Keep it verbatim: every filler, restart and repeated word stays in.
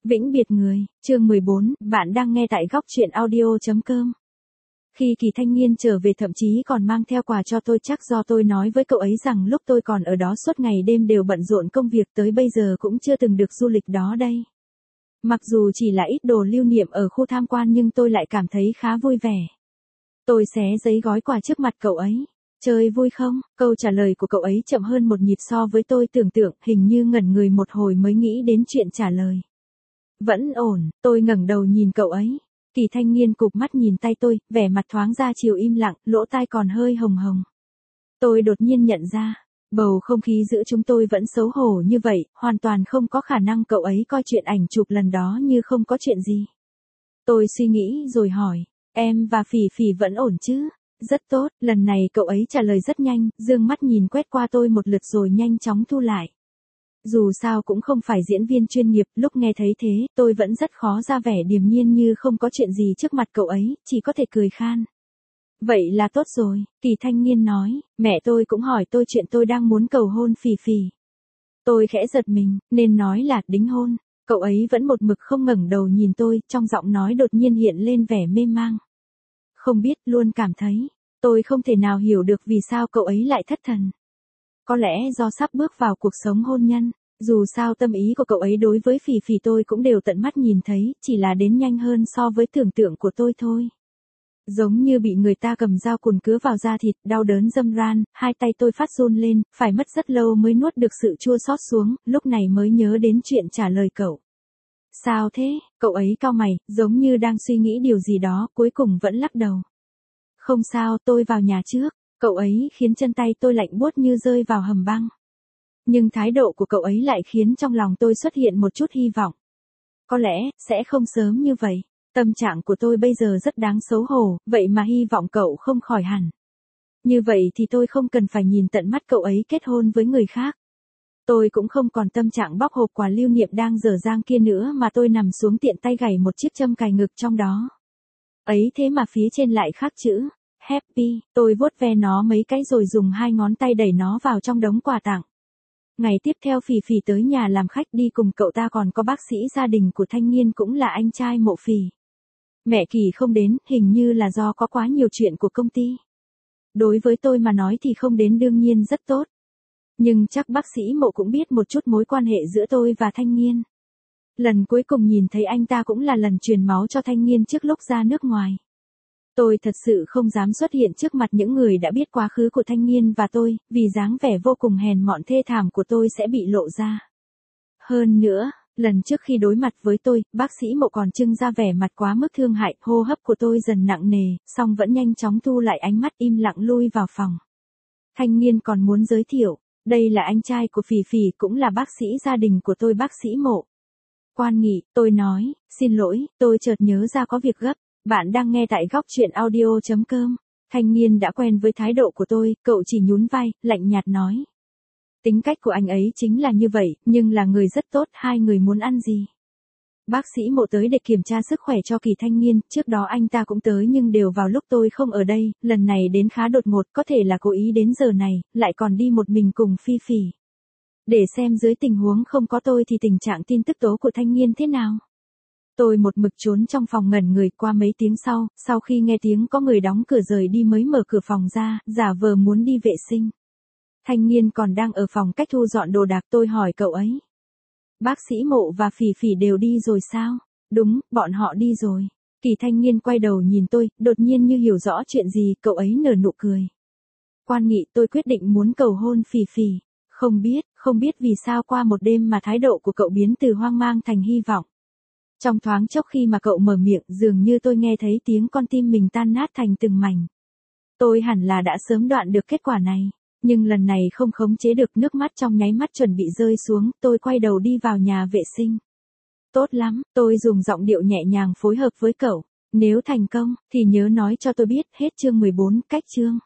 Vĩnh biệt người, chương mười bốn, bạn đang nghe tại góc truyện audio chấm com. Khi Kỳ Thanh Niên trở về thậm chí còn mang theo quà cho tôi, chắc do tôi nói với cậu ấy rằng lúc tôi còn ở đó suốt ngày đêm đều bận rộn công việc tới bây giờ cũng chưa từng được du lịch đó đây. Mặc dù chỉ là ít đồ lưu niệm ở khu tham quan nhưng tôi lại cảm thấy khá vui vẻ. Tôi xé giấy gói quà trước mặt cậu ấy. Chơi vui không? Câu trả lời của cậu ấy chậm hơn một nhịp so với tôi tưởng tượng, hình như ngẩn người một hồi mới nghĩ đến chuyện trả lời. Vẫn ổn, tôi ngẩng đầu nhìn cậu ấy. Kỳ Thanh Niên cụp mắt nhìn tay tôi, vẻ mặt thoáng ra chiều im lặng, lỗ tai còn hơi hồng hồng. Tôi đột nhiên nhận ra, bầu không khí giữa chúng tôi vẫn xấu hổ như vậy, hoàn toàn không có khả năng cậu ấy coi chuyện ảnh chụp lần đó như không có chuyện gì. Tôi suy nghĩ rồi hỏi, em và Phỉ Phỉ vẫn ổn chứ? Rất tốt, lần này cậu ấy trả lời rất nhanh, dương mắt nhìn quét qua tôi một lượt rồi nhanh chóng thu lại. Dù sao cũng không phải diễn viên chuyên nghiệp, lúc nghe thấy thế, tôi vẫn rất khó ra vẻ điềm nhiên như không có chuyện gì trước mặt cậu ấy, chỉ có thể cười khan. Vậy là tốt rồi, Kỳ Thanh Niên nói, mẹ tôi cũng hỏi tôi chuyện tôi đang muốn cầu hôn Phỉ Phỉ. Tôi khẽ giật mình, nên nói là đính hôn. Cậu ấy vẫn một mực không ngẩng đầu nhìn tôi, trong giọng nói đột nhiên hiện lên vẻ mê mang. Không biết, luôn cảm thấy, tôi không thể nào hiểu được vì sao cậu ấy lại thất thần. Có lẽ do sắp bước vào cuộc sống hôn nhân, dù sao tâm ý của cậu ấy đối với Phỉ Phỉ tôi cũng đều tận mắt nhìn thấy, chỉ là đến nhanh hơn so với tưởng tượng của tôi thôi. Giống như bị người ta cầm dao cùn cứa vào da thịt, đau đớn râm ran, hai tay tôi phát run lên, phải mất rất lâu mới nuốt được sự chua xót xuống, lúc này mới nhớ đến chuyện trả lời cậu. Sao thế? Cậu ấy cau mày, giống như đang suy nghĩ điều gì đó, cuối cùng vẫn lắc đầu. Không sao, tôi vào nhà trước. Cậu ấy khiến chân tay tôi lạnh buốt như rơi vào hầm băng. Nhưng thái độ của cậu ấy lại khiến trong lòng tôi xuất hiện một chút hy vọng. Có lẽ, sẽ không sớm như vậy. Tâm trạng của tôi bây giờ rất đáng xấu hổ, vậy mà hy vọng cậu không khỏi hẳn. Như vậy thì tôi không cần phải nhìn tận mắt cậu ấy kết hôn với người khác. Tôi cũng không còn tâm trạng bóc hộp quà lưu niệm đang dở dang kia nữa mà tôi nằm xuống tiện tay gảy một chiếc châm cài ngực trong đó. Ấy thế mà phía trên lại khắc chữ Happy, tôi vuốt ve nó mấy cái rồi dùng hai ngón tay đẩy nó vào trong đống quà tặng. Ngày tiếp theo Phỉ Phỉ tới nhà làm khách, đi cùng cậu ta còn có bác sĩ gia đình của Thanh Niên cũng là anh trai Mộ Phỉ. Mẹ Kỳ không đến, hình như là do có quá nhiều chuyện của công ty. Đối với tôi mà nói thì không đến đương nhiên rất tốt. Nhưng chắc bác sĩ Mộ cũng biết một chút mối quan hệ giữa tôi và Thanh Niên. Lần cuối cùng nhìn thấy anh ta cũng là lần truyền máu cho Thanh Niên trước lúc ra nước ngoài. Tôi thật sự không dám xuất hiện trước mặt những người đã biết quá khứ của Thanh Niên và tôi, vì dáng vẻ vô cùng hèn mọn thê thảm của tôi sẽ bị lộ ra. Hơn nữa, lần trước khi đối mặt với tôi, bác sĩ Mộ còn trưng ra vẻ mặt quá mức thương hại, hô hấp của tôi dần nặng nề, song vẫn nhanh chóng thu lại ánh mắt, im lặng lui vào phòng. Thanh Niên còn muốn giới thiệu, đây là anh trai của Phỉ Phỉ, cũng là bác sĩ gia đình của tôi, bác sĩ Mộ. Quan Nghị, tôi nói, xin lỗi, tôi chợt nhớ ra có việc gấp. Bạn đang nghe tại góc truyện audio chấm com. Thanh Niên đã quen với thái độ của tôi, cậu chỉ nhún vai, lạnh nhạt nói. Tính cách của anh ấy chính là như vậy, nhưng là người rất tốt, hai người muốn ăn gì? Bác sĩ Mộ tới để kiểm tra sức khỏe cho Kỳ Thanh Niên, trước đó anh ta cũng tới nhưng đều vào lúc tôi không ở đây, lần này đến khá đột ngột, có thể là cố ý đến giờ này, lại còn đi một mình cùng Phỉ Phỉ. Để xem dưới tình huống không có tôi thì tình trạng tin tức tố của Thanh Niên thế nào. Tôi một mực trốn trong phòng ngẩn người, qua mấy tiếng sau, sau khi nghe tiếng có người đóng cửa rời đi mới mở cửa phòng ra, giả vờ muốn đi vệ sinh. Thanh Niên còn đang ở phòng cách thu dọn đồ đạc, tôi hỏi cậu ấy. Bác sĩ Mộ và Phỉ Phỉ đều đi rồi sao? Đúng, bọn họ đi rồi. Kỳ Thanh Niên quay đầu nhìn tôi, đột nhiên như hiểu rõ chuyện gì, cậu ấy nở nụ cười. Quan Nghị, tôi quyết định muốn cầu hôn Phỉ Phỉ. Không biết, không biết vì sao qua một đêm mà thái độ của cậu biến từ hoang mang thành hy vọng. Trong thoáng chốc khi mà cậu mở miệng, dường như tôi nghe thấy tiếng con tim mình tan nát thành từng mảnh. Tôi hẳn là đã sớm đoạn được kết quả này, nhưng lần này không khống chế được, nước mắt trong nháy mắt chuẩn bị rơi xuống, tôi quay đầu đi vào nhà vệ sinh. Tốt lắm, tôi dùng giọng điệu nhẹ nhàng phối hợp với cậu. Nếu thành công, thì nhớ nói cho tôi biết, hết chương mười bốn, cách chương.